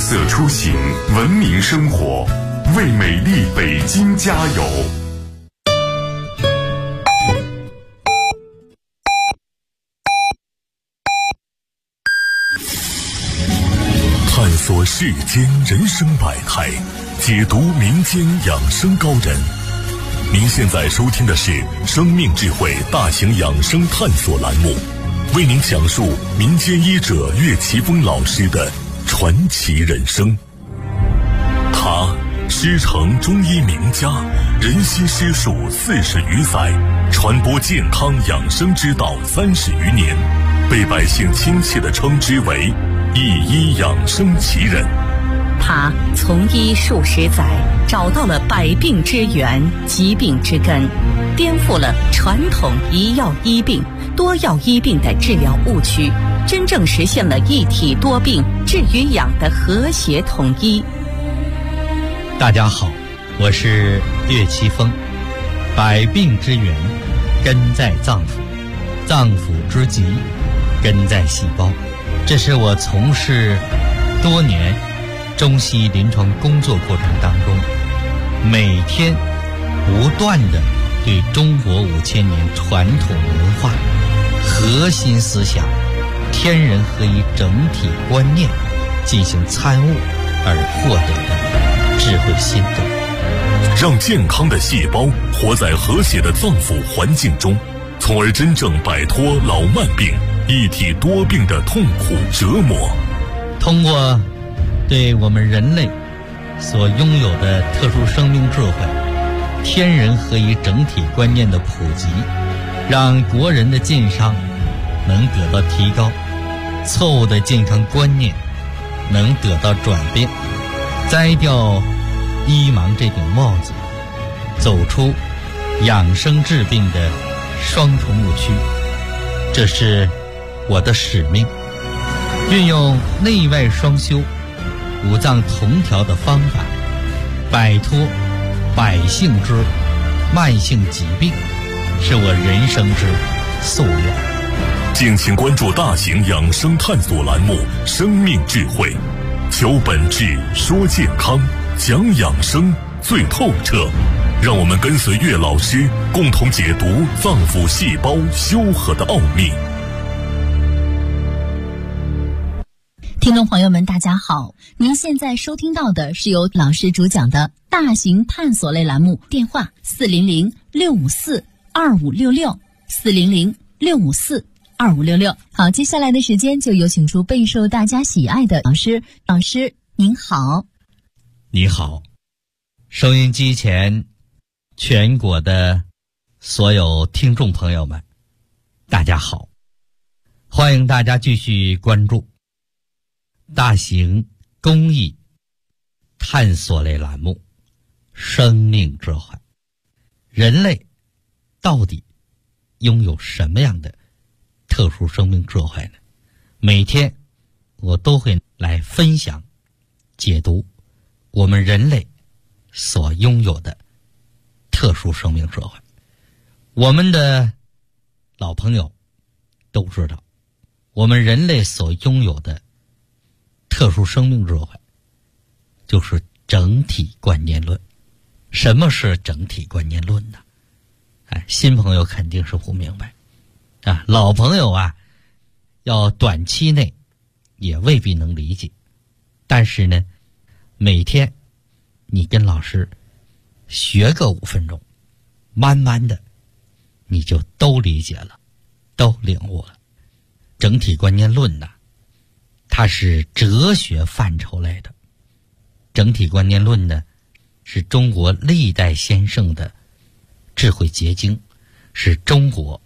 色出行，文明生活，为美丽北京加油！探索世间人生百态，解读民间养生高人。您现在收听的是生命智慧大型养生探索栏目，为您讲述民间医者岳奇峰老师的传奇人生。他师承中医名家，仁心师术40余载，传播健康养生之道30余年，被百姓亲切地称之为一医养生奇人。 他从医数十载，找到了百病之源、疾病之根，颠覆了传统一药医病、多药医病的治疗误区，真正实现了一体多病治与养的和谐统一。 大家好，我是岳奇峰。百病之源根在脏腑，脏腑之疾根在细胞。这是我从事多年中西医临床工作过程当中，每天不断的对中国5000年传统文化核心思想天人合一整体观念进行参悟而获得的智慧心得， 让健康的细胞活在和谐的脏腑环境中，从而真正摆脱老慢病、一体多病的痛苦折磨。 通过对我们人类所拥有的特殊生命智慧、天人合一整体观念的普及，让国人的健康能得到提高，错误的健康观念能得到转变，摘掉医盲这顶帽子，走出养生治病的双重误区。这是我的使命，运用内外双修、五脏同调的方法，摆脱百姓之慢性疾病，是我人生之夙愿。 敬请关注大型养生探索栏目《生命智慧》，求本质，说健康，讲养生最透彻。让我们跟随岳老师，共同解读脏腑细胞修和的奥秘。 听众朋友们大家好，您现在收听到的是由老师主讲的大型探索类栏目，电话400-654-2566 400-654-2566。好，接下来的时间就有请出备受大家喜爱的老师。老师您好。 你好，收音机前全国的所有听众朋友们大家好，欢迎大家继续关注大型公益探索类栏目《生命智慧》。人类到底拥有什么样的特殊生命智慧呢？每天我都会来分享解读我们人类所拥有的特殊生命智慧。我们的老朋友都知道，我们人类所拥有的特殊生命智慧就是整体观念论。什么是整体观念论呢？新朋友肯定是不明白啊，老朋友啊，要短期内也未必能理解。但是呢，每天你跟老师学个5分钟，慢慢的你就都理解了，都领悟了。整体观念论呢，它是哲学范畴类的。整体观念论呢，是中国历代先圣的智慧结晶，是中国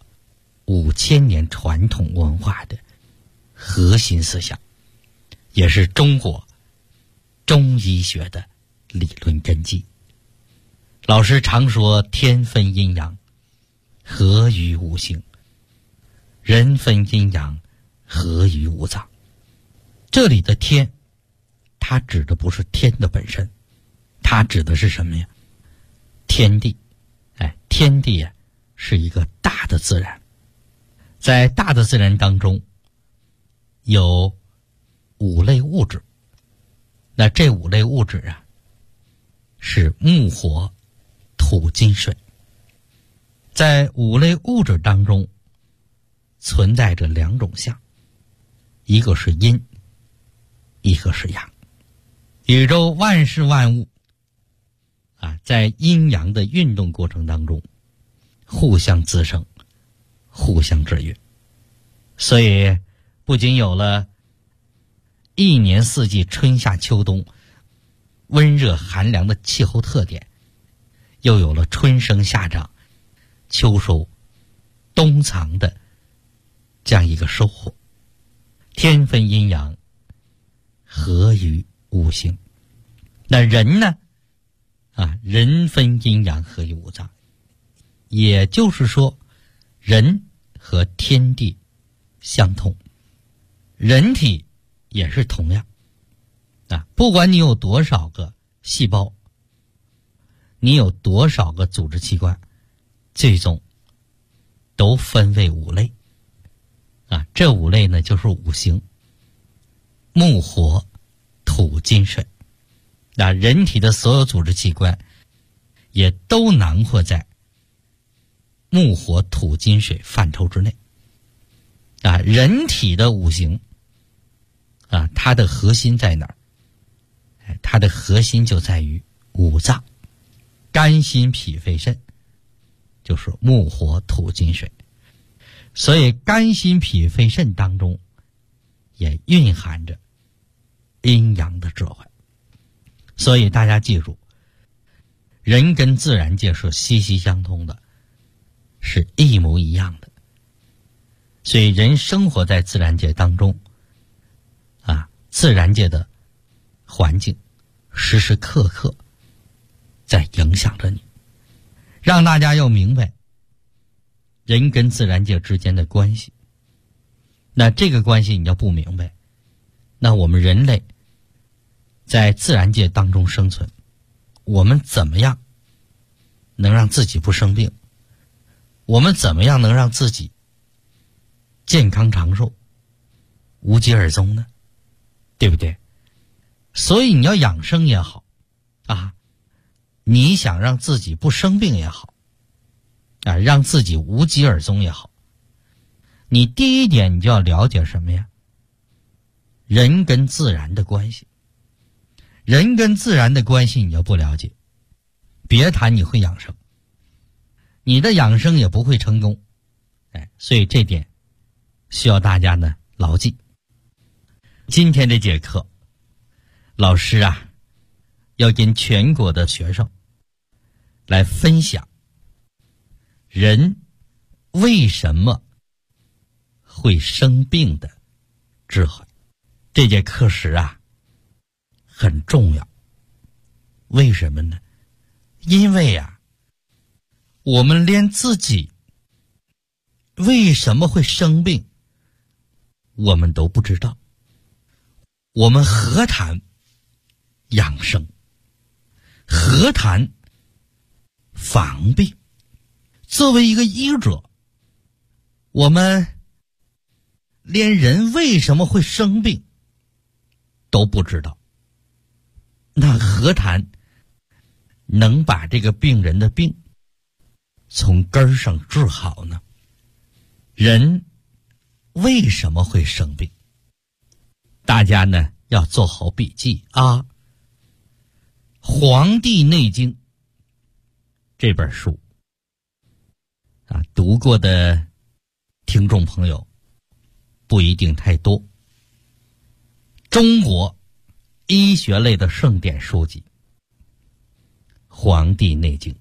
5000年传统文化的核心思想，也是中国中医学的理论根基。老师常说天分阴阳，合于五行；人分阴阳，合于五脏。这里的天，它指的不是天的本身，它指的是什么呀？天地。天地啊，是一个大的自然，在大的自然当中有5类物质， 那这5类物质啊，是木火土金水。在5类物质当中存在着2种相，一个是阴，一个是阳。宇宙万事万物啊，在阴阳的运动过程当中互相滋生，互相制约。所以不仅有了一年四季春夏秋冬温热寒凉的气候特点，又有了春生夏长秋收冬藏的这样一个收获。天分阴阳，合于五行。那人呢人分阴阳，合于五脏。也就是说，人和天地相通，人体也是同样不管你有多少个细胞，你有多少个组织器官，最终都分为5类这5类呢就是五行：木火土金水。人体的所有组织器官也都囊括在木火土金水范畴之内人体的五行它的核心在哪儿？它的核心就在于五脏，肝心脾肺肾，就是木火土金水。所以肝心脾肺肾当中也蕴含着阴阳的智慧。所以大家记住，人跟自然界是息息相通的，是一模一样的。所以人生活在自然界当中自然界的环境时时刻刻在影响着你，让大家要明白人跟自然界之间的关系。那这个关系你要不明白，那我们人类在自然界当中生存，我们怎么样能让自己不生病？我们怎么样能让自己健康长寿，无疾而终呢？对不对？所以你要养生也好你想让自己不生病也好让自己无疾而终也好，你第一点你就要了解什么呀？人跟自然的关系。人跟自然的关系你要不了解，别谈你会养生，你的养生也不会成功。所以这点需要大家呢牢记。今天这节课，老师要跟全国的学生来分享人为什么会生病的智慧。这节课时很重要。为什么呢？因为我们连自己为什么会生病我们都不知道，我们何谈养生，何谈防病？作为一个医者，我们连人为什么会生病都不知道，那何谈能把这个病人的病从根儿上治好呢？人为什么会生病？大家呢要做好笔记《黄帝内经》这本书读过的听众朋友不一定太多。中国医学类的圣典书籍《黄帝内经》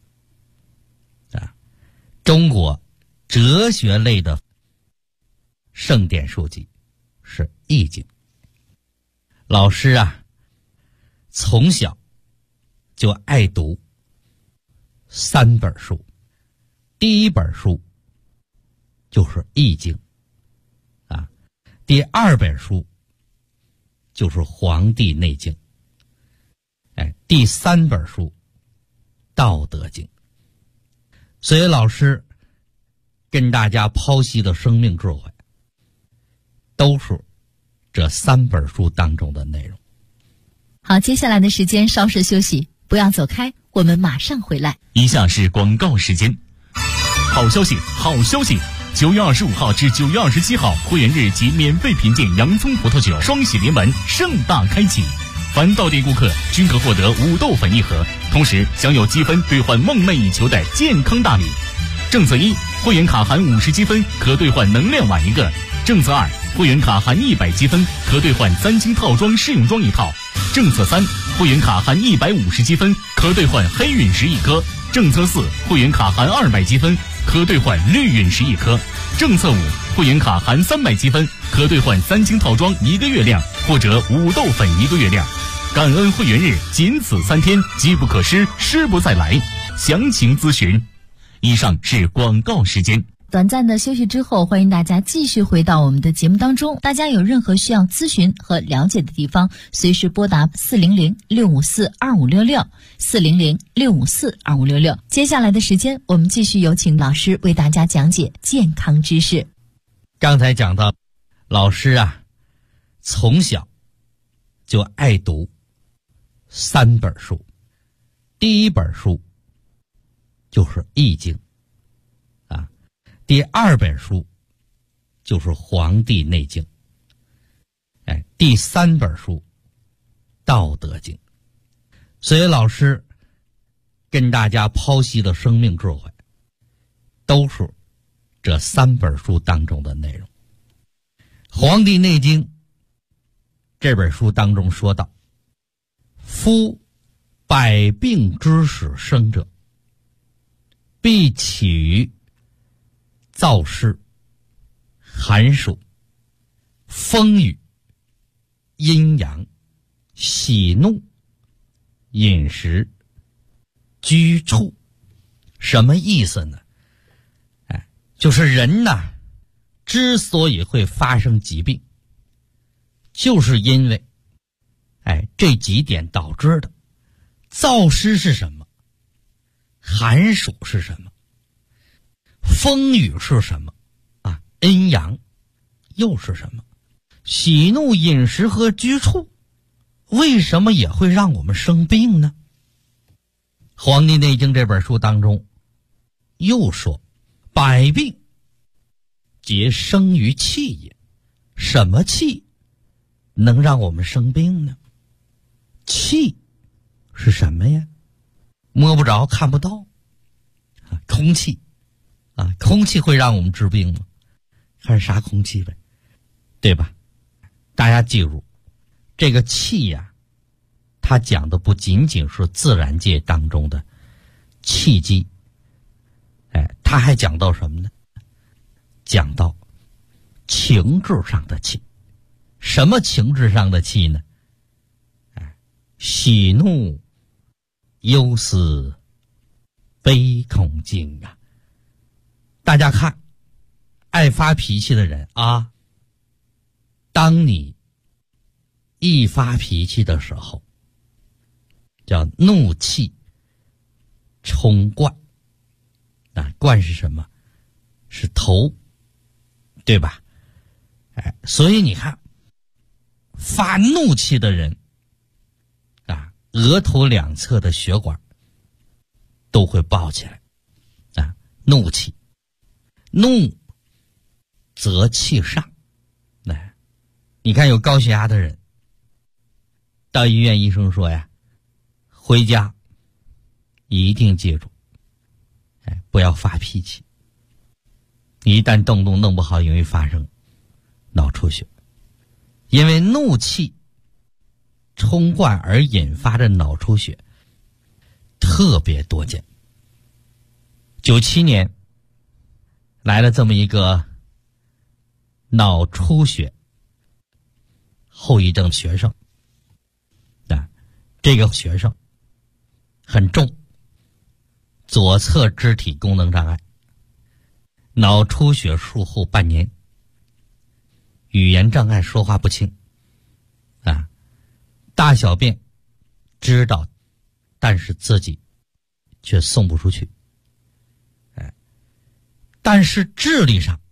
中国哲学类的圣典书籍是《易经》。老师从小就爱读3本书，第一本书就是《易经》第2本书就是《黄帝内经》第3本书《道德经》。所以老师跟大家剖析的生命智慧都是这3本书当中的内容。 好好，接下来的时间稍事休息，不要走开，我们马上回来。 以下是广告时间。好消息，好消息！9月25号至9月27号，会员日及免费品鉴洋葱葡萄酒双喜临门盛大开启，凡到店顾客均可获得5豆粉1盒，同时享有积分兑换梦寐以求的健康大礼。政策1，会员卡含50积分可兑换能量碗1个；政策2，会员卡含100积分可兑换3金套装试用装1套；政策3，会员卡含150积分可兑换黑陨石1颗；政策4，会员卡含200积分可兑换绿陨石1颗；政策5，会员卡含300积分可兑换3金套装1个月亮或者5豆粉1个月亮。感恩会员日仅此3天，机不可失，失不再来。详情咨询。以上是广告时间。 短暂的休息之后，欢迎大家继续回到我们的节目当中。大家有任何需要咨询和了解的地方，随时拨打400-654-2566 400-654-2566。接下来的时间，我们继续有请老师为大家讲解健康知识。 刚才讲到，老师啊，从小就爱读3本书。第一本书就是《易经》啊，第2本书就是《黄帝内经》，第3本书《道德经》。所以老师跟大家剖析的生命智慧，都是这3本书当中的内容。《黄帝内经》这本书当中说到，夫百病之始生者，必起于燥湿、寒暑、风雨、阴阳、喜怒、饮食、居处。什么意思呢？就是人呐，之所以会发生疾病，就是因为这几点导致的。燥湿是什么？寒暑是什么？风雨是什么？阴阳又是什么？喜怒饮食和居处为什么也会让我们生病呢？《黄帝内经》这本书当中又说，百病皆生于气也。什么气能让我们生病呢？气是什么呀？摸不着看不到空气空气会让我们治病吗？看是啥空气呗，对吧？大家记住，这个气呀，它讲的不仅仅是自然界当中的气机，它还讲到什么呢？讲到情志上的气。什么情志上的气呢？喜怒忧思悲恐惊啊！大家看，爱发脾气的人啊，当你一发脾气的时候，叫怒气冲冠。冠是什么？是头，对吧？所以你看，发怒气的人额头两侧的血管都会爆起来怒气。怒则气上。你看有高血压的人到医院，医生说呀，回家一定记住不要发脾气，一旦动弄不好，容易发生脑出血。因为怒气冲冠而引发的脑出血特别多见。97年来了这么一个脑出血后遗症学生这个学生很重，左侧肢体功能障碍，脑出血术后半年，语言障碍，说话不清大小便知道，但是自己却送不出去。但是智力上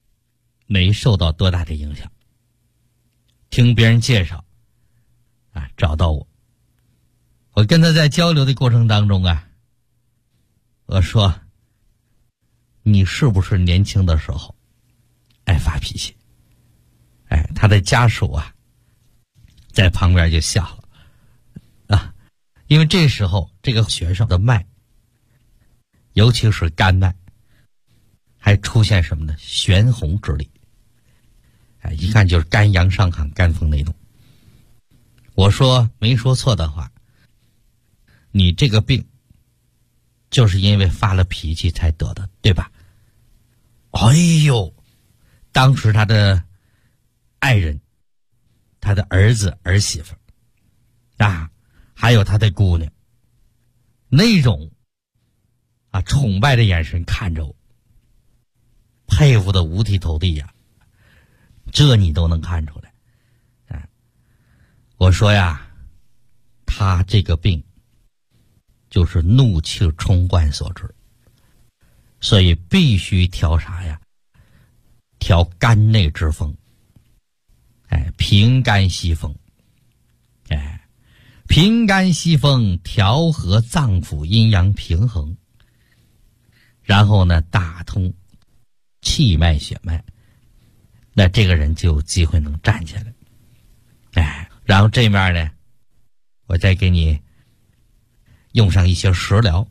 没受到多大的影响。听别人介绍找到我。我跟他在交流的过程当中啊，我说你是不是年轻的时候爱发脾气？他的家属啊在旁边就笑了啊，因为这时候这个学生的脉，尤其是肝脉，还出现什么呢？玄红之力，一看就是肝阳上亢，肝风内动。我说没说错的话，你这个病就是因为发了脾气才得的，对吧？哎呦，当时他的爱人、他的儿子儿媳妇啊，还有他的姑娘，那种崇拜的眼神看着我，佩服的五体投地呀，这你都能看出来。我说呀，他这个病就是怒气冲冠所致，所以必须调啥呀？调肝内之风，平肝息风，平肝息风，调和脏腑阴阳平衡，然后呢，打通气脉血脉，那这个人就有机会能站起来。然后这面呢，我再给你用上一些食疗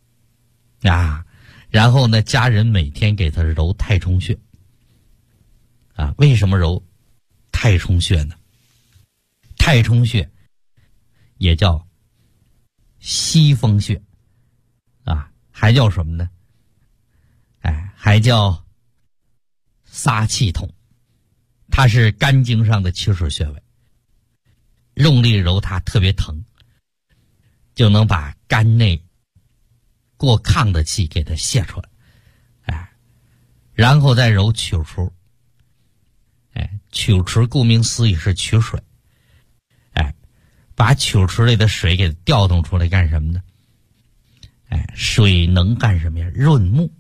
然后呢，家人每天给他揉太冲穴为什么揉太冲穴呢？太冲穴也叫息风穴还叫什么呢？还叫撒气筒，它是肝经上的起始穴位，用力揉它特别疼，就能把肝内过亢的气给它泄出来。然后再揉曲池，曲池顾名思义是取水，把曲池里的水给调动出来干什么呢？水能干什么呀？润目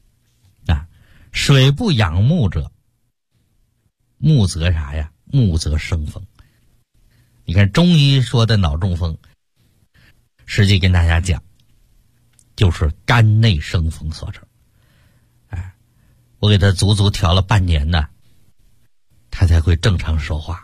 水不养目者，目则啥呀？目则生风。你看中医说的脑中风，实际跟大家讲，就是肝内生风所致。我给他足足调了半年呢，他才会正常说话。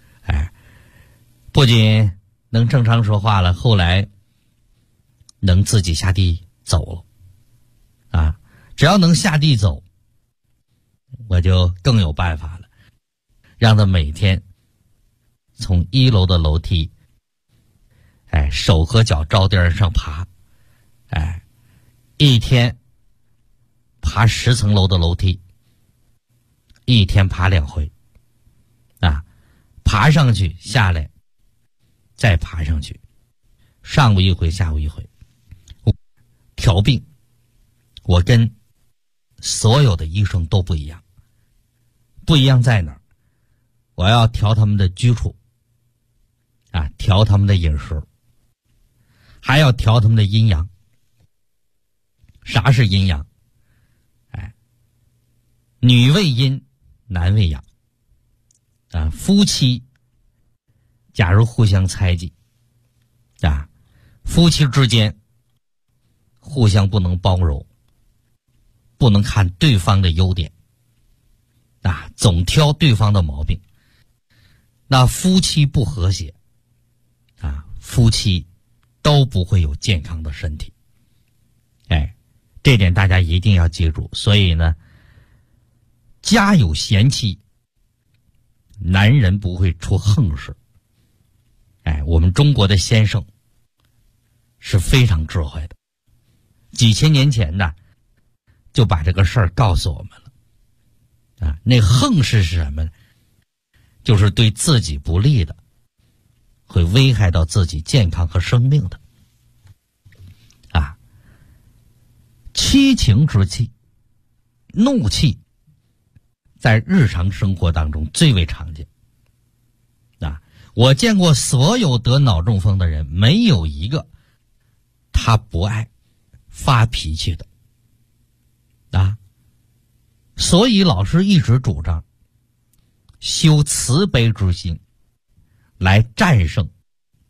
不仅能正常说话了，后来能自己下地走了只要能下地走，我就更有办法了，让他每天从1楼的楼梯手和脚着地上爬，一天爬10层楼的楼梯，一天爬2回爬上去下来再爬上去，上午1回下午1回。调病我跟所有的医生都不一样，不一样在哪儿？我要调他们的居处调他们的饮食，还要调他们的阴阳。啥是阴阳？女为阴，男为阳夫妻假如互相猜忌夫妻之间互相不能包容，不能看对方的优点总挑对方的毛病，那夫妻不和谐夫妻都不会有健康的身体。这点大家一定要记住。所以呢，家有贤妻，男人不会出横事。我们中国的先生是非常智慧的，几千年前呢就把这个事儿告诉我们了那横事是什么呢？就是对自己不利的，会危害到自己健康和生命的七情之气，怒气在日常生活当中最为常见我见过所有得脑中风的人，没有一个他不爱发脾气的所以老师一直主张修慈悲之心来战胜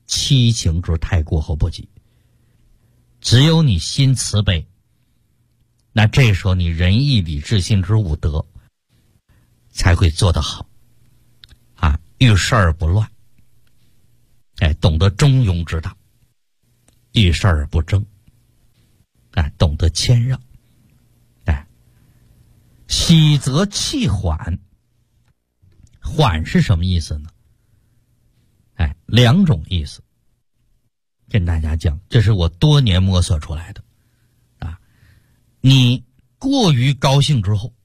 七情之太过后不及。只有你心慈悲，那这时候你仁义礼智信之五德才会做得好啊，遇事而不乱，懂得中庸之道，遇事而不争，懂得谦让，喜则气缓。缓是什么意思呢？两种意思，跟大家讲，这是我多年摸索出来的啊。你过于高兴之后，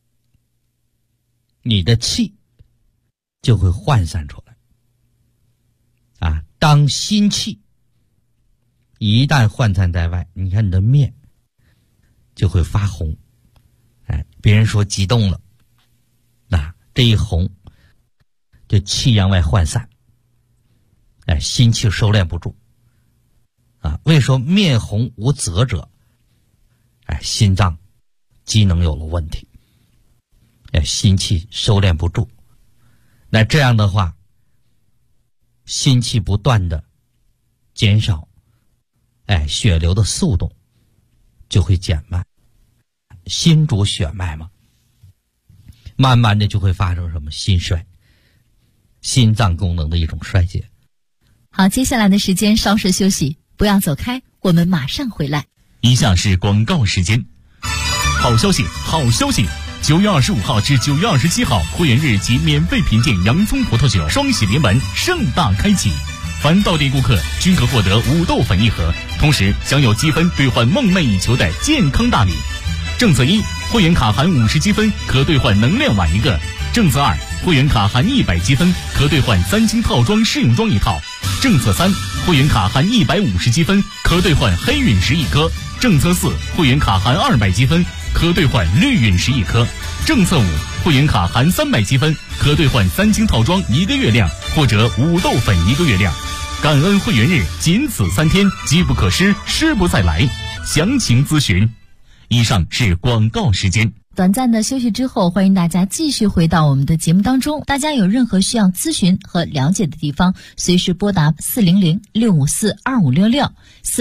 你的气就会涣散出来啊。当心气一旦涣散在外，你看你的面就会发红，别人说激动了，这一红就气阳外涣散，心气收敛不住啊。为说面红无泽者，心脏机能有了问题，心气收敛不住。那这样的话，心气不断的减少，血流的速度就会减慢。心主血脉嘛，慢慢的就会发生什么心衰，心脏功能的一种衰竭。 好，接下来的时间稍事休息，不要走开，我们马上回来。 以下是广告时间。好消息，好消息！9月25号至9月27号会员日及免费品鉴洋葱葡萄酒双喜临门盛大开启，凡到店顾客均可获得5豆粉1盒，同时享有积分兑换梦寐以求的健康大礼。政策1，会员卡含50积分可兑换能量碗1个；政策2，会员卡含100积分可兑换3星套装试用装1套；政策3，会员卡含150积分可兑换黑陨石1颗；政策4，会员卡含200积分可兑换绿陨石1颗；政策5，会员卡含300积分可兑换3星套装1个月量或者5豆粉1个月量。感恩会员日仅此3天，机不可失，失不再来。详情咨询。以上是广告时间。 短暂的休息之后，欢迎大家继续回到我们的节目当中。大家有任何需要咨询和了解的地方，随时拨打400-654-2566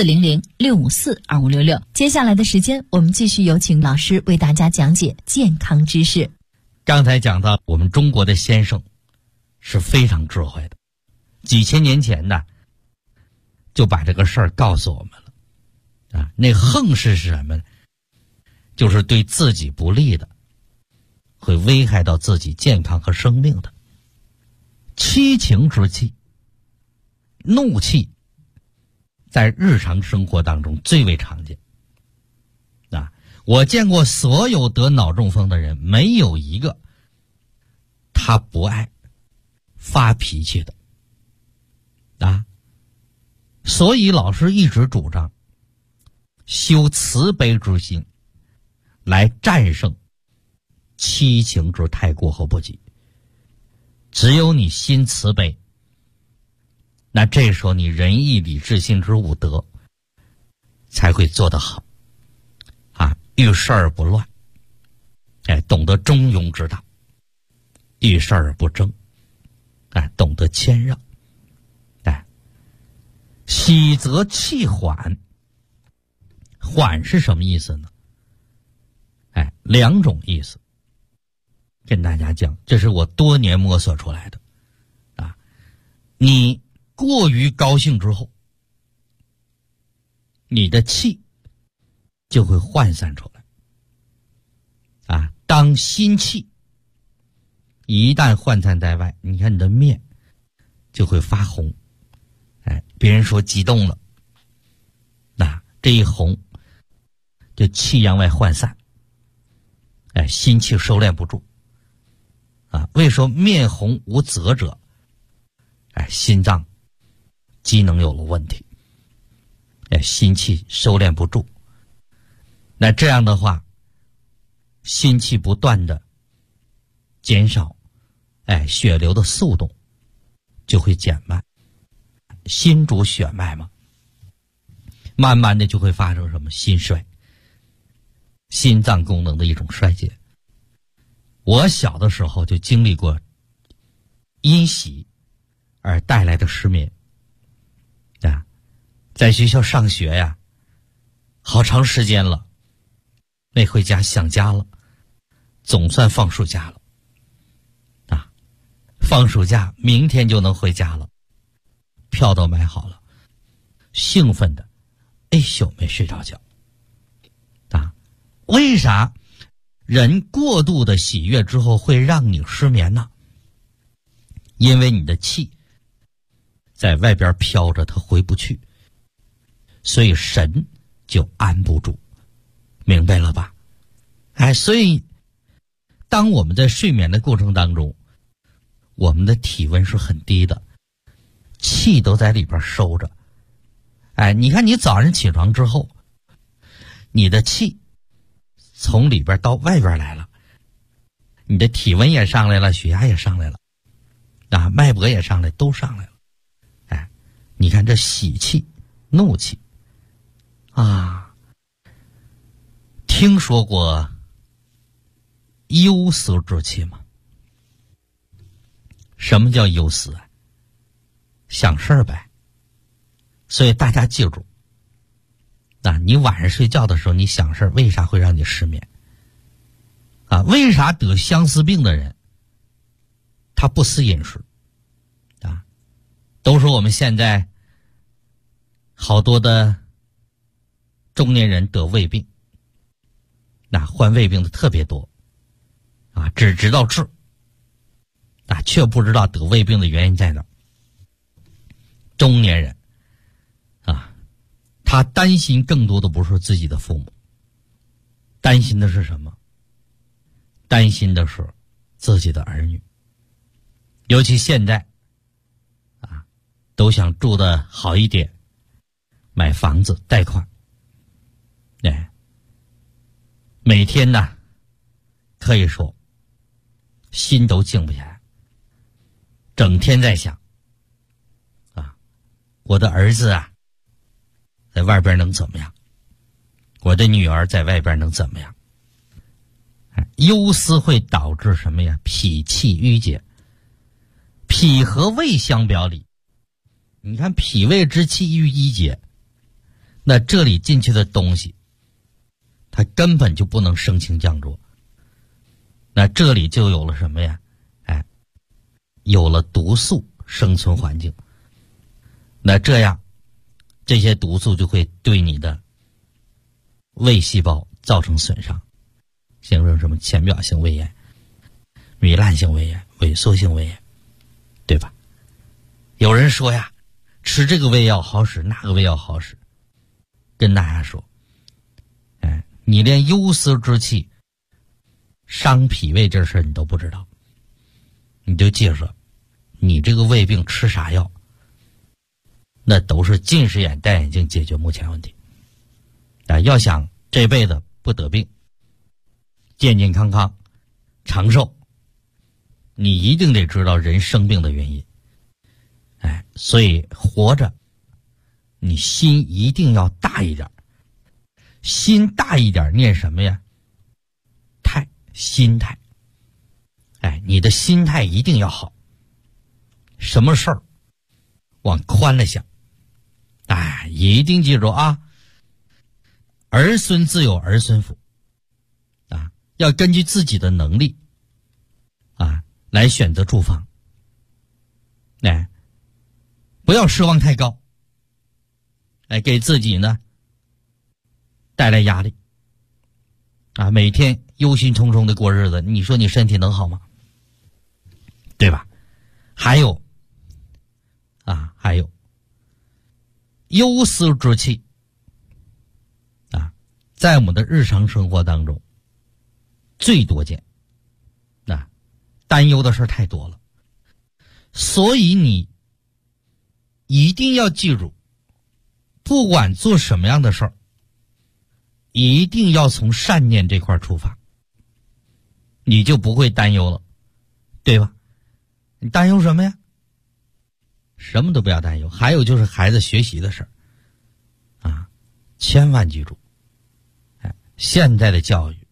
400-654-2566。接下来的时间，我们继续有请老师为大家讲解健康知识。 刚才讲到我们中国的先生是非常智慧的，几千年前呢就把这个事儿告诉我们了啊。那横是什么呢？就是对自己不利的，会危害到自己健康和生命的。七情之气，怒气在日常生活当中最为常见啊。我见过所有得脑中风的人，没有一个他不爱发脾气的啊。所以老师一直主张修慈悲之心，来战胜七情之太过后不及。只有你心慈悲，那这时候你仁义礼智信之五德才会做得好啊，遇事而不乱，懂得中庸之道，遇事而不争，懂得谦让，喜则气缓。缓是什么意思呢？两种意思，跟大家讲，这是我多年摸索出来的啊。你过于高兴之后，你的气就会涣散出来啊。当心气一旦涣散在外，你看你的面就会发红，别人说激动了，这一红就气阳外涣散，心气收敛不住啊。为说面红无泽者，心脏机能有了问题，心气收敛不住。那这样的话，心气不断的减少，血流的速度就会减慢。心主血脉嘛，慢慢的就会发生什么心衰，心脏功能的一种衰竭。我小的时候就经历过因喜而带来的失眠啊，在学校上学呀，好长时间了，没回家，想家了，总算放暑假了。啊，放暑假，明天就能回家了，票都买好了，兴奋的一宿没睡着觉。啊，为啥人过度的喜悦之后会让你失眠呢？因为你的气在外边飘着，它回不去，所以神就安不住，明白了吧？哎，所以当我们在睡眠的过程当中，我们的体温是很低的，气都在里边收着。哎，你看你早上起床之后，你的气从里边到外边来了，你的体温也上来了，血压也上来了，啊，脉搏也上来，都上来了。哎，你看这喜气、怒气啊，听说过忧思之气吗？什么叫忧思啊？想事儿呗。所以大家记住，啊，你晚上睡觉的时候你想事儿，为啥会让你失眠？啊，为啥得相思病的人他不思饮食？啊，都说我们现在好多的中年人得胃病，那患胃病的特别多，啊，只知道治，啊，却不知道得胃病的原因在哪儿。中年人啊，他担心更多的不是自己的父母，担心的是什么？担心的是自己的儿女。尤其现在啊，都想住得好一点，买房子贷款，哎，每天呢可以说心都静不下来，整天在想啊，我的儿子啊在外边能怎么样，我的女儿在外边能怎么样。忧思会导致什么呀？脾气郁结。脾和胃相表里，你看脾胃之气郁结，那这里进去的东西它根本就不能升清降浊，那这里就有了什么呀？哎，有了毒素生存环境，那这样这些毒素就会对你的胃细胞造成损伤，形成什么浅表性胃炎、糜烂性胃炎、萎缩性胃炎，对吧？有人说呀，吃这个胃药好使，那个胃药好使，跟大家说，哎，你连忧思之气伤脾胃这事你都不知道，你就记着，你这个胃病吃啥药，那都是近视眼戴眼镜解决目前问题。啊，要想这辈子不得病，健健康康长寿，你一定得知道人生病的原因。哎，所以活着你心一定要大一点，心大一点念什么呀？态，心态。哎，你的心态一定要好，什么事儿往宽了想。哎，一定记住啊，儿孙自有儿孙福啊，要根据自己的能力啊来选择住房。哎，不要奢望太高，哎，给自己呢带来压力啊，每天忧心忡忡的过日子，你说你身体能好吗？对吧？还有忧思之气啊，在我们的日常生活当中最多见。担忧的事太多了，所以你一定要记住，不管做什么样的事儿，一定要从善念这块出发，你就不会担忧了，对吧？你担忧什么呀？什么都不要担忧。还有就是孩子学习的事儿啊，千万记住，哎，现在的教育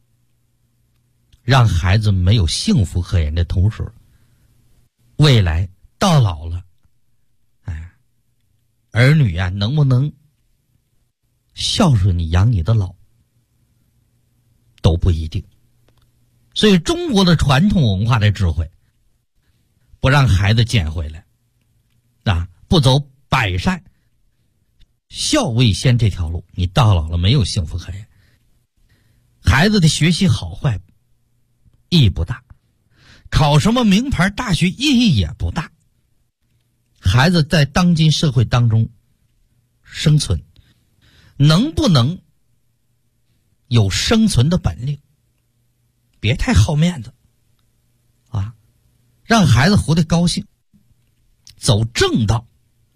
让孩子没有幸福可言的同时，未来到老了，哎， 儿女啊能不能孝顺你养你的老都不一定。所以中国的传统文化的智慧，不让孩子捡回来啊，不走百善孝为先这条路，你到老了没有幸福可言。孩子的学习好坏意义不大，考什么名牌大学意义也不大。孩子在当今社会当中生存，能不能有生存的本领，别太好面子啊，让孩子活得高兴，走正道，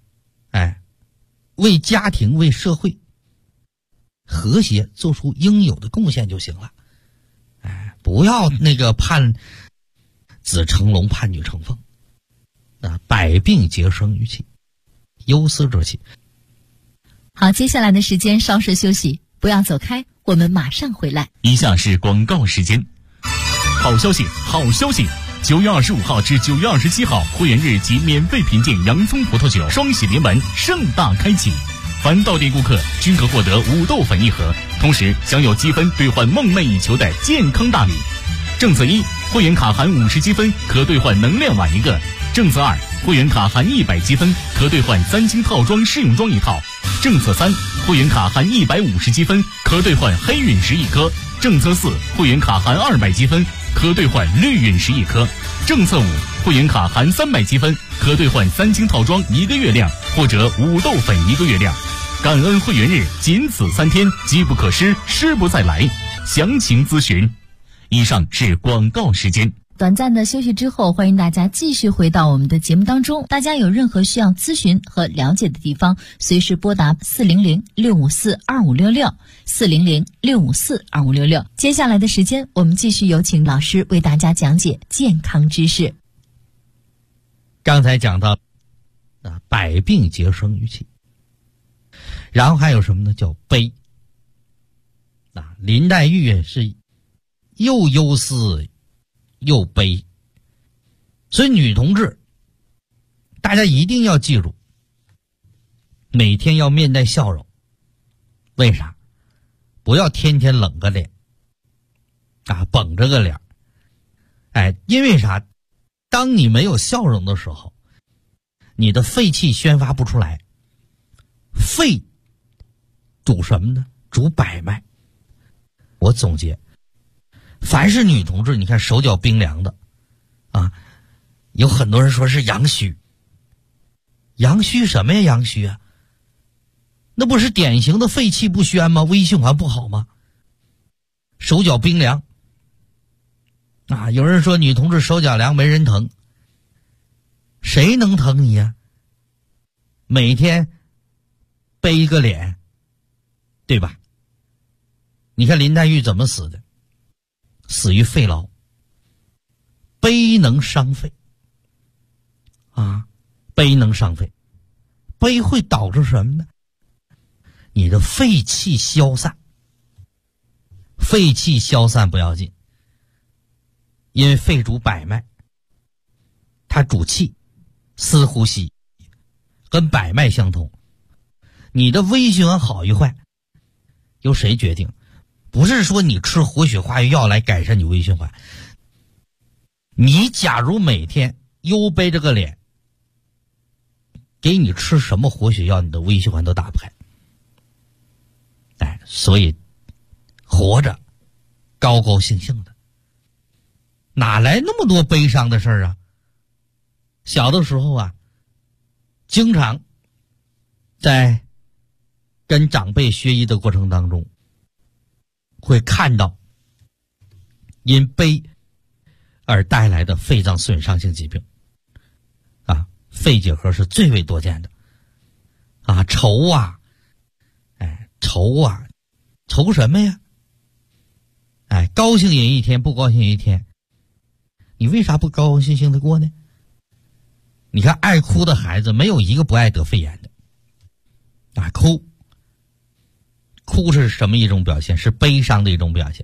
为家庭为社会和谐做出应有的贡献就行了。不要那个盼子成龙盼女成凤啊，百病皆生于气，忧思之气。 好，接下来的时间稍事休息，不要走开，我们马上回来。 以下是广告时间。好消息，好消息！9月25号至9月27号，会员日及免费品鉴洋葱葡萄酒双喜临门盛大开启，凡到店顾客均可获得5豆粉1盒，同时享有积分兑换梦寐以求的健康大礼。政策1，会员卡含50积分可兑换能量碗1个；政策2，会员卡含100积分可兑换3星套装试用装1套；政策3，会员卡含150积分可兑换黑陨石1颗；政策4，会员卡含200积分可兑换绿陨石1颗；政策5，会员卡含300积分可兑换3星套装1个月亮或者5豆粉1个月亮。感恩会员日仅此3天，机不可失，失不再来。详情咨询。以上是广告时间。 短暂的休息之后，欢迎大家继续回到我们的节目当中。大家有任何需要咨询和了解的地方，随时拨打400-654-2566 400-654-2566。接下来的时间，我们继续有请老师为大家讲解健康知识。 刚才讲到百病皆生于气，然后还有什么呢？叫悲。林黛玉是又忧思又悲，所以女同志大家一定要记住，每天要面带笑容。为啥？不要天天冷个脸绷着个脸。因为啥？当你没有笑容的时候，你的肺气宣发不出来。肺主什么呢？主百脉。我总结，凡是女同志，你看手脚冰凉的有很多人说是阳虚。阳虚什么呀？阳虚啊，那不是典型的肺气不宣吗？微循环不好吗？手脚冰凉有人说女同志手脚凉没人疼，谁能疼你呀？每天背一个脸，对吧？你看林黛玉怎么死的？死于肺痨。悲能伤肺悲能伤肺。悲会导致什么呢？你的肺气消散。肺气消散不要紧，因为肺主百脉，它主气，司呼吸，跟百脉相通。你的微循环好与坏由谁决定？不是说你吃活血化瘀药来改善你微循环。你假如每天又背着个脸，给你吃什么活血药，你的微循环都打不开。所以活着高高兴兴的，哪来那么多悲伤的事儿啊？小的时候经常在跟长辈学医的过程当中，会看到因悲而带来的肺脏损伤性疾病肺结核是最为多见的愁愁什么呀？高兴也一天，不高兴也一天，你为啥不高高兴兴的过呢？你看爱哭的孩子没有一个不爱得肺炎的哭是什么一种表现？是悲伤的一种表现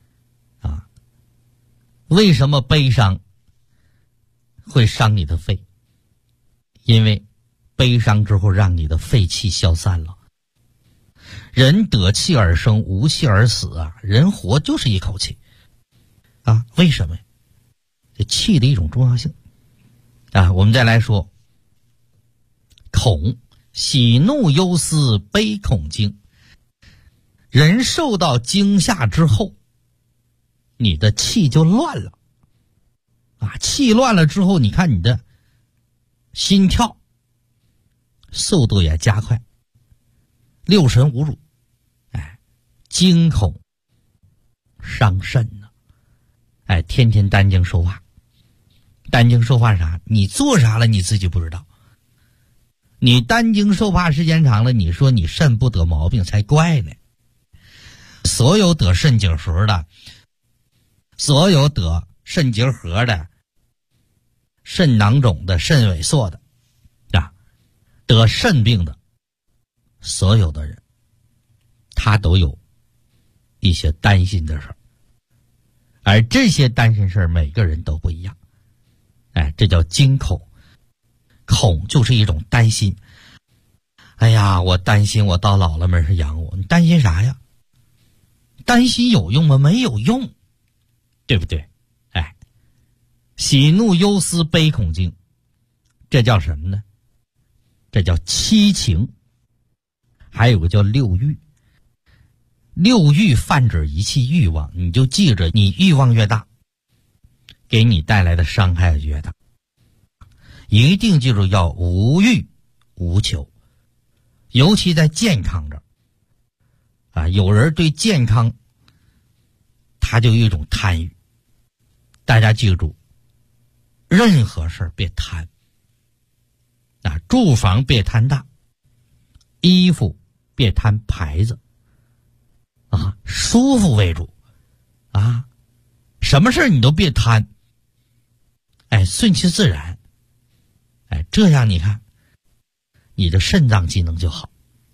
为什么悲伤会伤你的肺？因为悲伤之后让你的废气消散了。人得气而生，无气而死啊！人活就是一口气啊！为什么？这气的一种重要性啊！我们再来说，恐，喜怒忧思悲恐惊。人受到惊吓之后，你的气就乱了啊！气乱了之后，你看你的心跳速度也加快，六神无主，惊恐伤肾呢。天天担惊受怕，担惊受怕啥？你做啥了你自己不知道。你担惊受怕时间长了，你说你肾不得毛病才怪呢。所有得肾结核的，所有得肾结核的、肾囊肿的、肾萎缩的啊，得肾病的所有的人，他都有一些担心的事儿，而这些担心事儿每个人都不一样。这叫惊恐。恐就是一种担心。哎呀，我担心我到老了没人养我。你担心啥呀？担心有用吗？没有用，对不对？喜怒忧思悲恐惊，这叫什么呢？这叫七情。还有个叫六欲。六欲泛指一切欲望，你就记着，你欲望越大，给你带来的伤害越大。一定记住要无欲无求，尤其在健康这儿有人对健康他就有一种贪欲。大家记住，任何事儿别贪住房别贪大，衣服别贪牌子舒服为主什么事儿你都别贪，顺其自然，这样你看你的肾脏机能就好。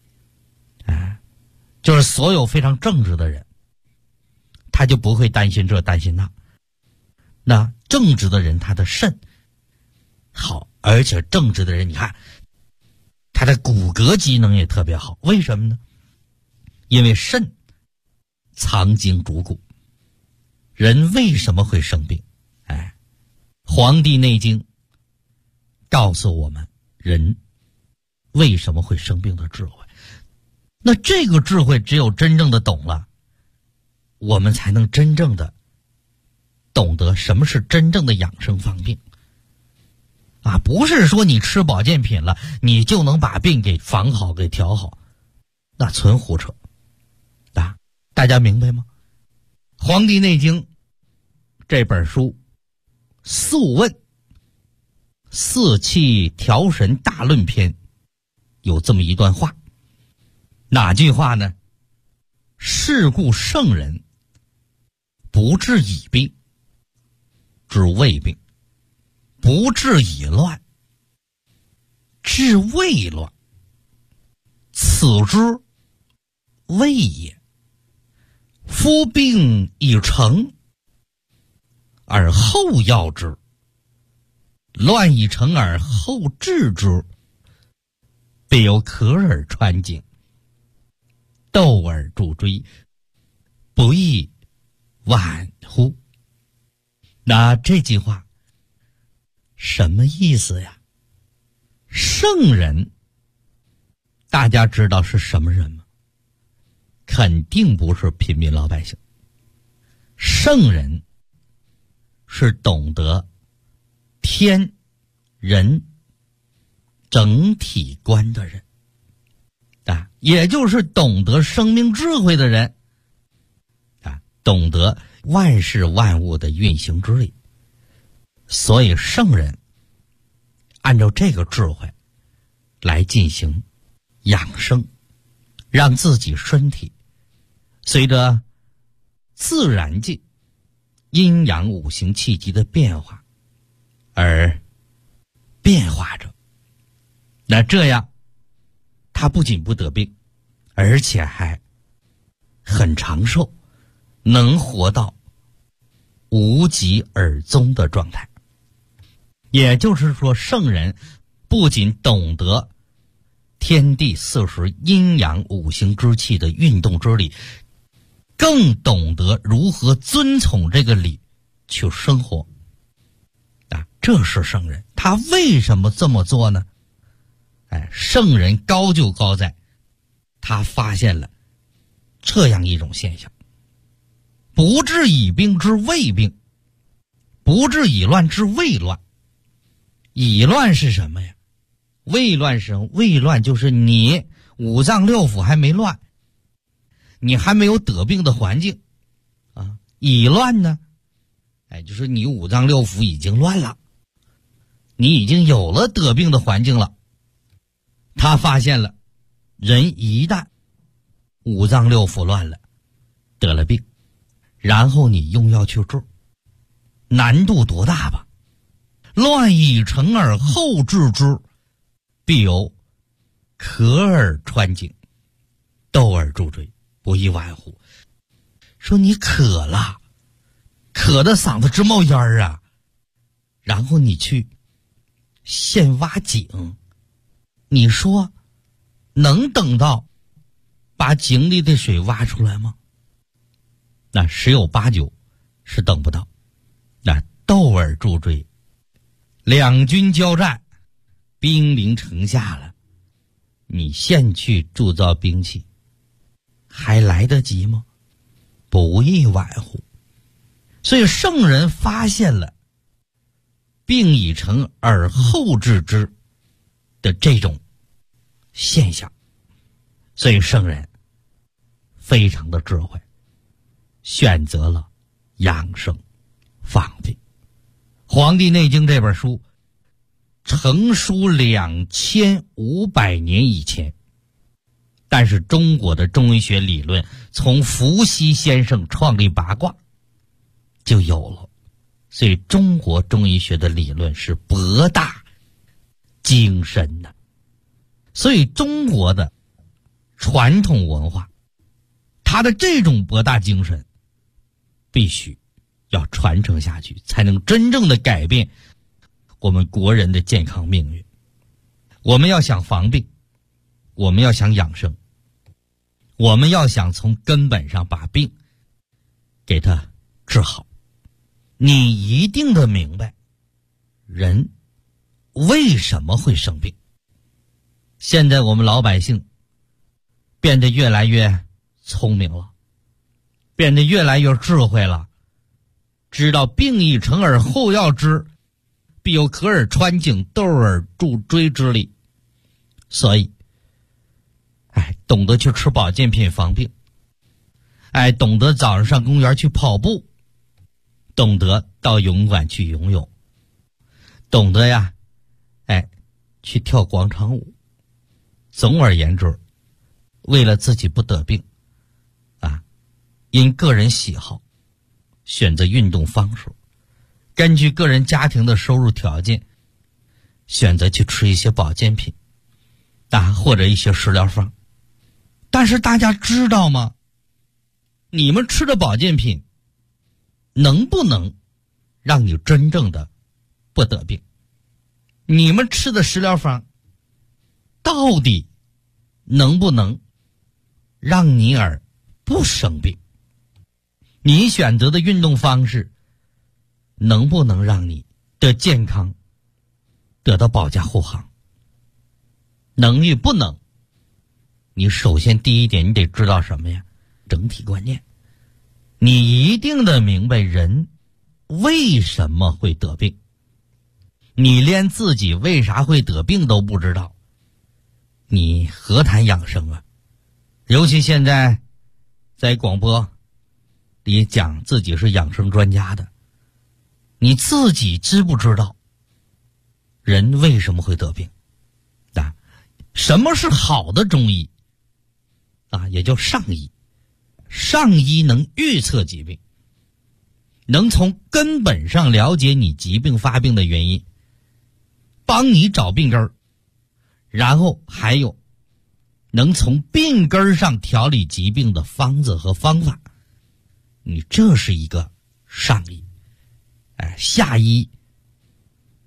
就是所有非常正直的人，他就不会担心这担心那。那正直的人他的肾好，而且正直的人你看他的骨骼机能也特别好。为什么呢？因为肾藏精主骨。人为什么会生病？黄帝内经告诉我们人为什么会生病的智慧。那这个智慧只有真正的懂了，我们才能真正的懂得什么是真正的养生防病不是说你吃保健品了你就能把病给防好给调好，那纯胡扯大家明白吗？黄帝内经这本书素问四气调神大论篇有这么一段话。哪句话呢？是故圣人不治已病，治未病；不治已乱，治未乱。此之谓也。夫病已成，而后药之；乱已成而后治之，必有咳而穿颈，斗而助椎，不亦晚乎？那这句话什么意思呀？圣人大家知道是什么人吗？肯定不是平民老百姓。圣人是懂得天人整体观的人也就是懂得生命智慧的人懂得万事万物的运行之理。所以圣人按照这个智慧来进行养生，让自己身体随着自然界阴阳五行气机的变化而变化着。那这样他不仅不得病，而且还很长寿，能活到无疾而终的状态。也就是说，圣人不仅懂得天地40阴阳5行之气的运动之理，更懂得如何遵从这个理去生活。这是圣人，他为什么这么做呢？圣人高就高在他发现了这样一种现象：不治已病之未病，不治已乱之未乱。已乱是什么呀？未乱是什么？未乱就是你五脏六腑还没乱，你还没有得病的环境啊。已乱呢，就是你五脏六腑已经乱了，你已经有了得病的环境了。他发现了，人一旦五脏六腑乱了，得了病，然后你用药去治，难度多大吧？乱已成而后治之，必有咳而穿颈，窦而助椎，不亦晚乎。说你渴了，渴得嗓子直冒烟啊，然后你去现挖井，你说能等到把井里的水挖出来吗？那10有8九是等不到。那窦而助椎，两军交战，兵临城下了，你现去铸造兵器，还来得及吗？不亦晚乎。所以圣人发现了病已成而后治之的这种现象，所以圣人非常的智慧，选择了养生防病。《黄帝内经》这本书成书2500年以前，但是中国的中医学理论从伏羲先生创立八卦就有了，所以中国中医学的理论是博大精深的。所以中国的传统文化，它的这种博大精深必须要传承下去，才能真正的改变我们国人的健康命运。我们要想防病，我们要想养生，我们要想从根本上把病给它治好，你一定得明白人为什么会生病。现在我们老百姓变得越来越聪明了，变得越来越智慧了，知道病已成而后要治，必有咳而穿颈，窦而助椎之理。所以懂得去吃保健品防病，懂得早上上公园去跑步，懂得到游泳馆去游泳，懂得呀去跳广场舞。总而言之，为了自己不得病因个人喜好选择运动方式，根据个人家庭的收入条件选择去吃一些保健品或者一些食疗方。但是大家知道吗？你们吃的保健品能不能让你真正的不得病？你们吃的食疗方到底能不能让你而不生病？你选择的运动方式能不能让你的健康得到保驾护航？能与不能，你首先第一点你得知道什么呀？整体观念。你一定得明白人为什么会得病。你连自己为啥会得病都不知道，你何谈养生啊？尤其现在在广播里讲自己是养生专家的，你自己知不知道人为什么会得病？什么是好的中医也叫上医。上医能预测疾病，能从根本上了解你疾病发病的原因，帮你找病根儿，然后还有能从病根上调理疾病的方子和方法。你这是一个上医。下医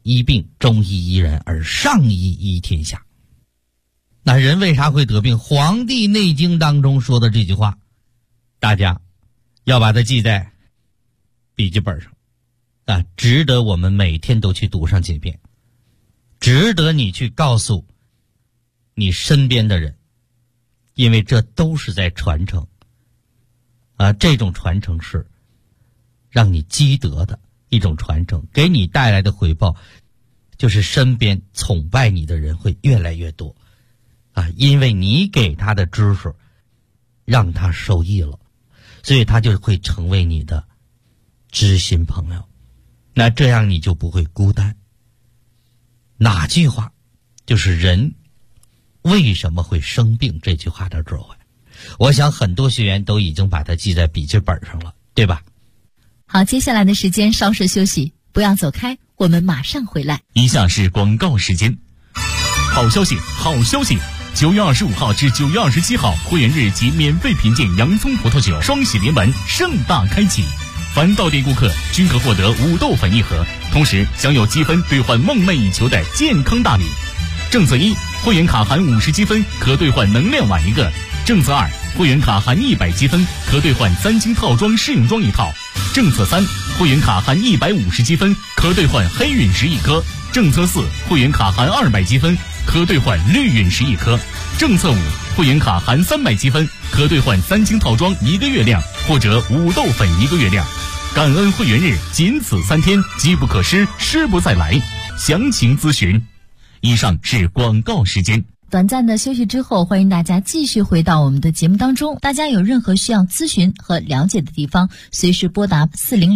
医病中医医人，而上医医天下。那人为啥会得病？《黄帝内经》当中说的这句话，大家要把它记在笔记本上啊，值得我们每天都去读上几遍，值得你去告诉你身边的人，因为这都是在传承啊，这种传承是让你积德的一种传承，给你带来的回报就是身边崇拜你的人会越来越多啊，因为你给他的知识让他受益了，所以他就会成为你的知心朋友，那这样你就不会孤单。哪句话就是人为什么会生病这句话的智慧，我想很多学员都已经把它记在笔记本上了，对吧？ 好，接下来的时间稍事休息，不要走开，我们马上回来。 以下是广告时间。好消息，好消息！9月25号至9月27号会员日及免费品鉴洋葱葡萄酒双喜临门盛大开启，凡到店顾客均可获得五豆粉1盒，同时享有积分兑换梦寐以求的健康大礼。政策1，会员卡含50积分可兑换能量碗1个；政策2，会员卡含100积分可兑换3金套装试用装1套；政策3，会员卡含150积分可兑换黑陨石1颗；政策4，会员卡含200积分可兑换绿陨石1颗；政策5，会员卡含300积分可兑换3金套装1个月量或者五豆粉1个月量。感恩会员日仅此3天，机不可失，失不再来。详情咨询。以上是广告时间。 短暂的休息之后，欢迎大家继续回到我们的节目当中。大家有任何需要咨询和了解的地方，随时拨打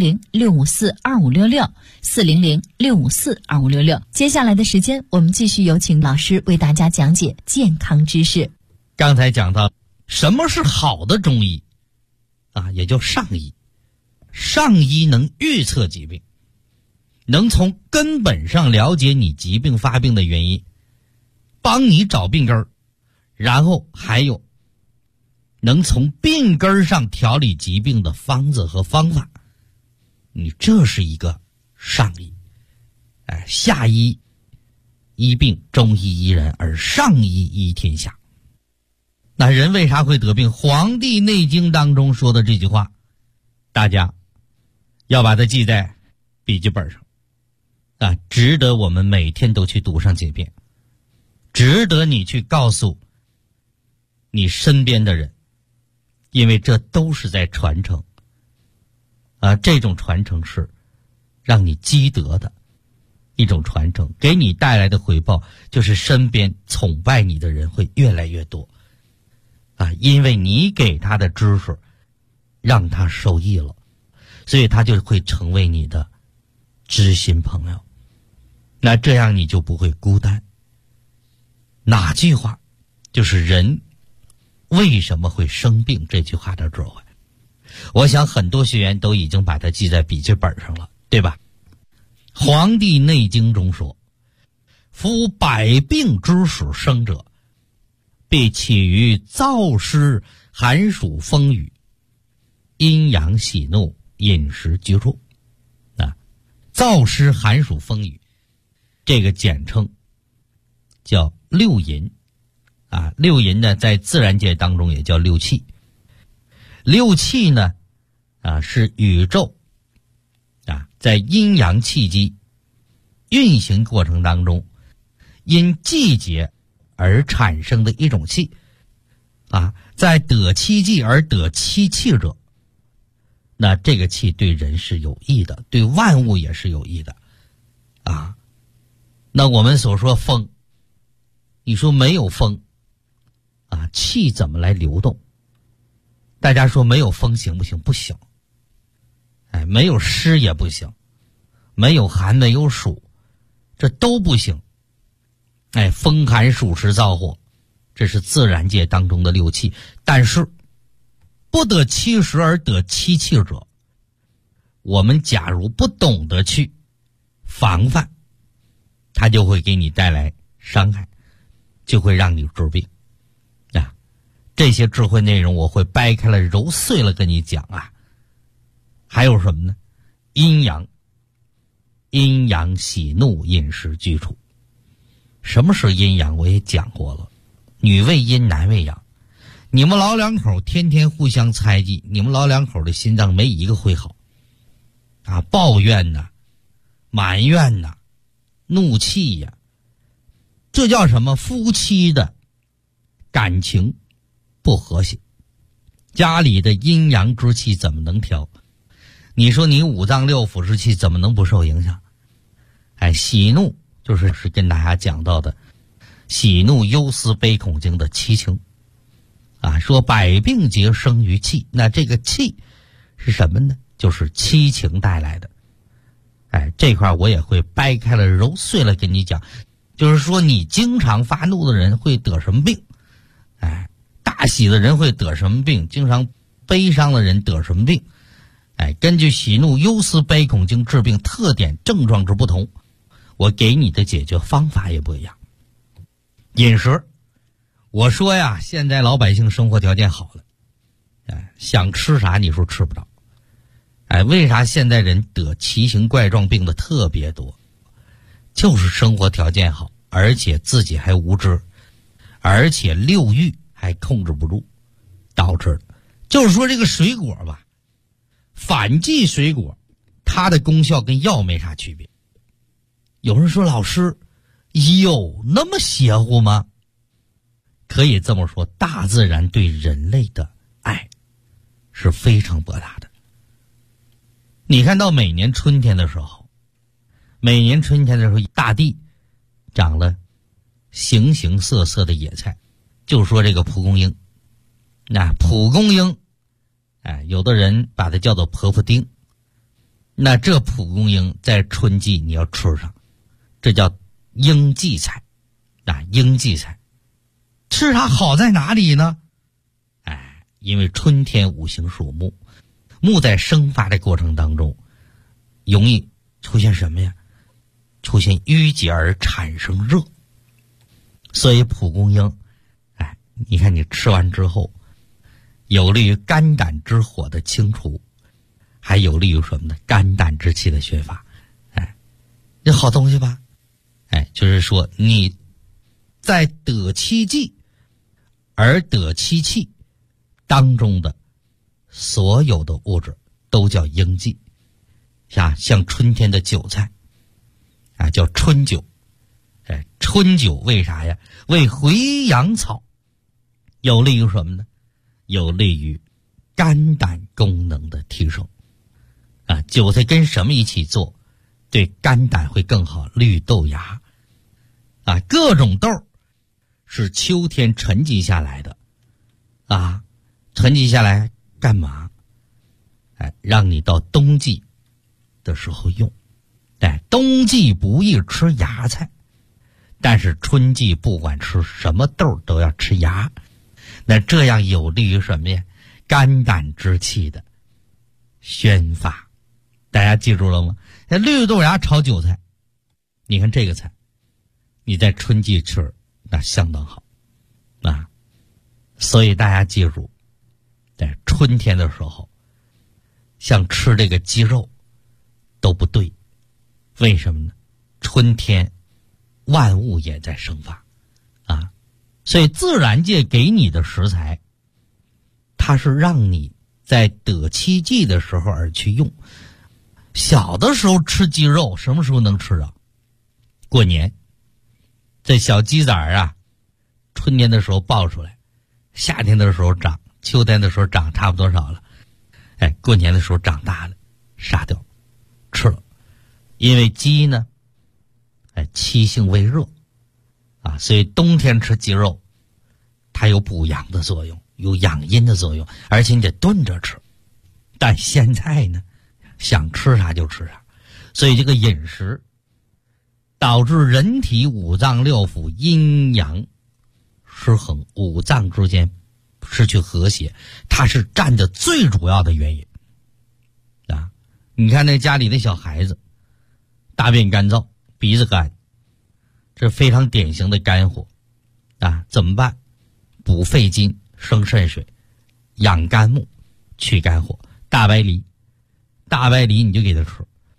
400-654-2566 400-654-2566。接下来的时间，我们继续有请老师为大家讲解健康知识。 刚才讲到什么是好的中医啊，也叫上医。上医能预测疾病，能从根本上了解你疾病发病的原因，帮你找病根儿，然后还有能从病根上调理疾病的方子和方法。你这是一个上医。下医医病中医医人，而上医医天下。那人为啥会得病？《黄帝内经》当中说的这句话，大家要把它记在笔记本上啊，值得我们每天都去读上几遍，值得你去告诉你身边的人，因为这都是在传承啊，这种传承是让你积德的一种传承，给你带来的回报就是身边崇拜你的人会越来越多啊，因为你给他的知识让他受益了，所以他就会成为你的知心朋友，那这样你就不会孤单。哪句话就是人为什么会生病这句话的智慧，我想很多学员都已经把它记在笔记本上了，对吧？《黄帝内经》中说，夫百病之始生者，必起于燥湿寒暑风雨，阴阳喜怒饮食居住啊。燥湿寒暑风雨这个简称叫六淫啊，六淫呢在自然界当中也叫六气。六气呢是宇宙在阴阳气机运行过程当中因季节而产生的一种气在得其气而得其气者，那这个气对人是有益的，对万物也是有益的那我们所说风，你说没有风气怎么来流动？大家说没有风行不行？不行。没有湿也不行，没有寒没有暑，这都不行。风寒暑湿燥火，这是自然界当中的六气。但是不得其时而得其气者，我们假如不懂得去防范，它就会给你带来伤害，就会让你治病这些智慧内容我会掰开了揉碎了跟你讲还有什么呢？阴阳阴阳喜怒饮食居处。什么是阴阳？我也讲过了，女为阴，男为阳。你们老两口天天互相猜忌，你们老两口的心脏没一个会好啊！抱怨呐，埋怨呐，怒气呀，这叫什么？夫妻的感情不和谐，家里的阴阳之气怎么能调？你说你五脏六腑之气怎么能不受影响？喜怒是跟大家讲到的喜怒忧思悲恐惊的七情啊，说百病皆生于气，那这个气是什么呢？就是七情带来的。这块我也会掰开了揉碎了跟你讲，就是说你经常发怒的人会得什么病，大喜的人会得什么病，经常悲伤的人得什么病。根据喜怒忧思悲恐惊治病特点症状之不同，我给你的解决方法也不一样。饮食，我说呀，现在老百姓生活条件好了，想吃啥你说吃不着。为啥现在人得奇形怪状病的特别多？就是生活条件好，而且自己还无知，而且六欲还控制不住导致的。就是说这个水果吧，反季水果它的功效跟药没啥区别。有人说老师，有那么邪乎吗？可以这么说，大自然对人类的爱是非常博大的。你看到每年春天的时候，大地长了形形色色的野菜，就说这个蒲公英。那蒲公英有的人把它叫做婆婆丁。那这蒲公英在春季你要吃上，这叫应季菜。应季菜吃它好在哪里呢？因为春天五行属木，木在生发的过程当中容易出现什么呀？出现淤结而产生热。所以蒲公英你看你吃完之后，有利于肝胆之火的清除，还有利于什么呢？肝胆之气的宣发。这好东西吧？就是说你在得七季而得七气当中的所有的物质都叫应季。像春天的韭菜叫春韭。春韭为啥呀？为回阳草，有利于什么呢？有利于肝胆功能的提升。韭菜跟什么一起做对肝胆会更好？绿豆芽。各种豆是秋天沉积下来的。沉积下来干嘛？让你到冬季的时候用。冬季不宜吃芽菜，但是春季不管吃什么豆都要吃芽。那这样有利于什么呀？肝胆之气的宣发。大家记住了吗？绿豆芽炒韭菜，你看这个菜你在春季吃那相当好。所以大家记住，在春天的时候像吃这个鸡肉都不对。为什么呢？春天万物也在生发所以自然界给你的食材，它是让你在得七季的时候而去用。小的时候吃鸡肉什么时候能吃啊？过年。这小鸡崽春天的时候抱出来，夏天的时候长，秋天的时候长差不多少了，过年的时候长大了，杀掉吃了。因为鸡呢气性为热所以冬天吃鸡肉它有补阳的作用，有养阴的作用，而且你得炖着吃。但现在呢想吃啥就吃啥，所以这个饮食导致人体五脏六腑阴阳失衡，五脏之间失去和谐，它是占的最主要的原因你看那家里的小孩子大便干燥，鼻子干，这非常典型的肝火怎么办？补肺金，生肾水，养肝木，去肝火。大白梨你就给他吃，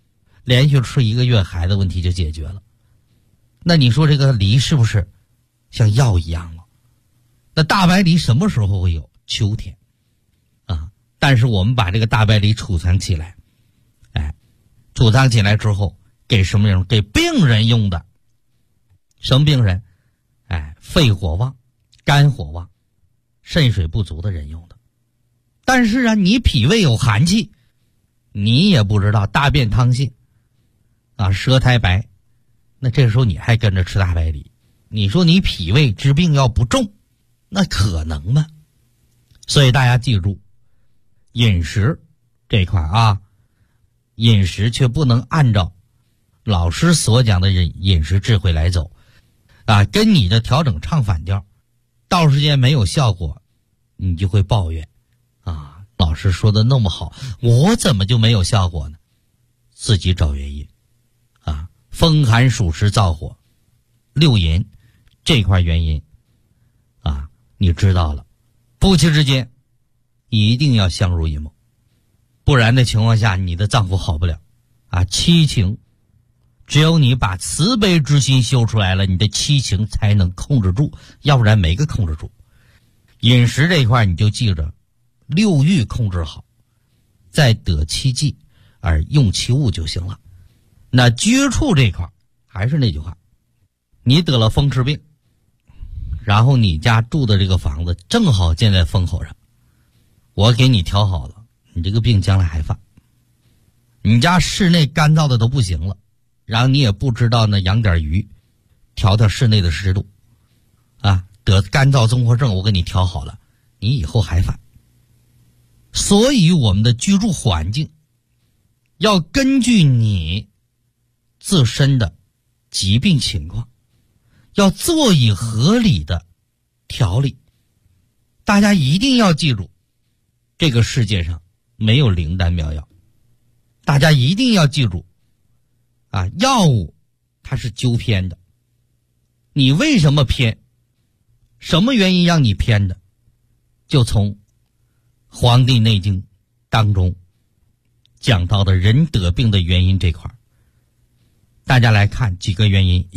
连续吃1个月，孩子问题就解决了。那你说这个梨是不是像药一样了？那大白梨什么时候会有？秋天啊！但是我们把这个大白梨储藏起来，储藏起来之后给什么人？给病人用的。什么病人？肺火旺、肝火旺、肾水不足的人用的。但是啊，你脾胃有寒气，你也不知道，大便溏泻啊，舌苔白，那这时候你还跟着吃大白梨，你说你脾胃之病要不重，那可能吗？所以大家记住，饮食这块啊，饮食却不能按照老师所讲的饮食智慧来走啊，跟你的调整唱反调，到时间没有效果，你就会抱怨啊，老师说的那么好，我怎么就没有效果呢？自己找原因啊，风寒暑湿燥火六淫这块原因啊，你知道了，夫妻之间一定要相濡以沫，不然的情况下你的脏腑好不了啊。七情只有你把慈悲之心修出来了，你的七情才能控制住，要不然没个控制住。饮食这一块你就记着，六欲控制好，再得其剂而用其物就行了。那居处这块还是那句话，你得了风湿病，然后你家住的这个房子正好建在风口上，我给你调好了，你这个病将来还犯。你家室内干燥的都不行了，然后你也不知道呢，养点鱼调调室内的湿度啊，得干燥综合症我给你调好了，你以后还犯。所以我们的居住环境要根据你自身的疾病情况，要做以合理的调理。大家一定要记住，这个世界上没有灵丹妙药，大家一定要记住啊，药物它是纠偏的。你为什么偏？什么原因让你偏的？就从《黄帝内经》当中讲到的人得病的原因这块，大家来看几个原因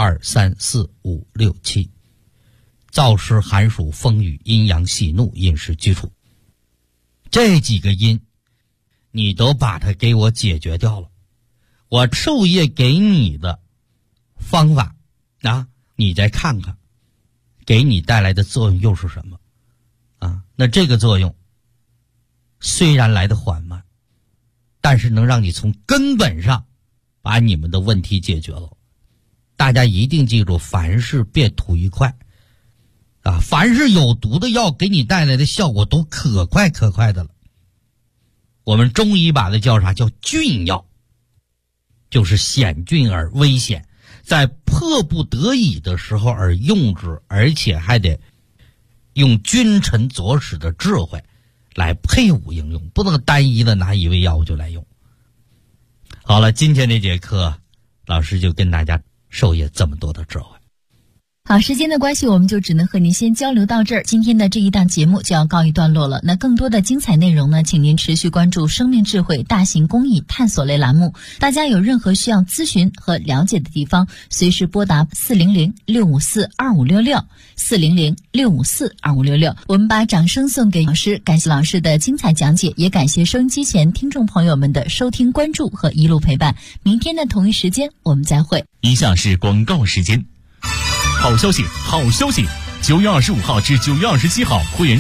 ：1、2、3、4、5、6、7。燥湿寒暑风雨阴阳喜怒饮食居处，这几个因你都把它给我解决掉了。我授业给你的方法啊，你再看看给你带来的作用又是什么啊？那这个作用虽然来得缓慢，但是能让你从根本上把你们的问题解决了。大家一定记住，凡事别图一快啊！凡是有毒的药给你带来的效果都可快可快的了。我们中医把它叫啥？叫峻药，就是险峻而危险，在迫不得已的时候而用之，而且还得用君臣佐使的智慧来配伍应用，不能单一的拿一味药物就来用。好了，今天这节课老师就跟大家授业这么多的智慧。 好，时间的关系，我们就只能和您先交流到这儿。今天的这一档节目就要告一段落了。那更多的精彩内容呢，请您持续关注生命智慧大型公益探索类栏目。大家有任何需要咨询和了解的地方，随时拨打400-654-2566 400-654-2566。我们把掌声送给老师，感谢老师的精彩讲解，也感谢收音机前听众朋友们的收听关注和一路陪伴。明天的同一时间我们再会。 以下是广告时间。好消息，好消息！9月25号至9月27号，会员